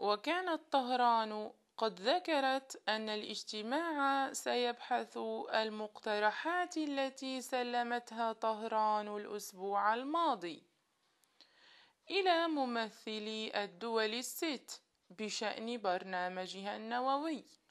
وكانت طهران قد ذكرت أن الاجتماع سيبحث المقترحات التي سلمتها طهران الأسبوع الماضي إلى ممثلي الدول الست بشأن برنامجها النووي،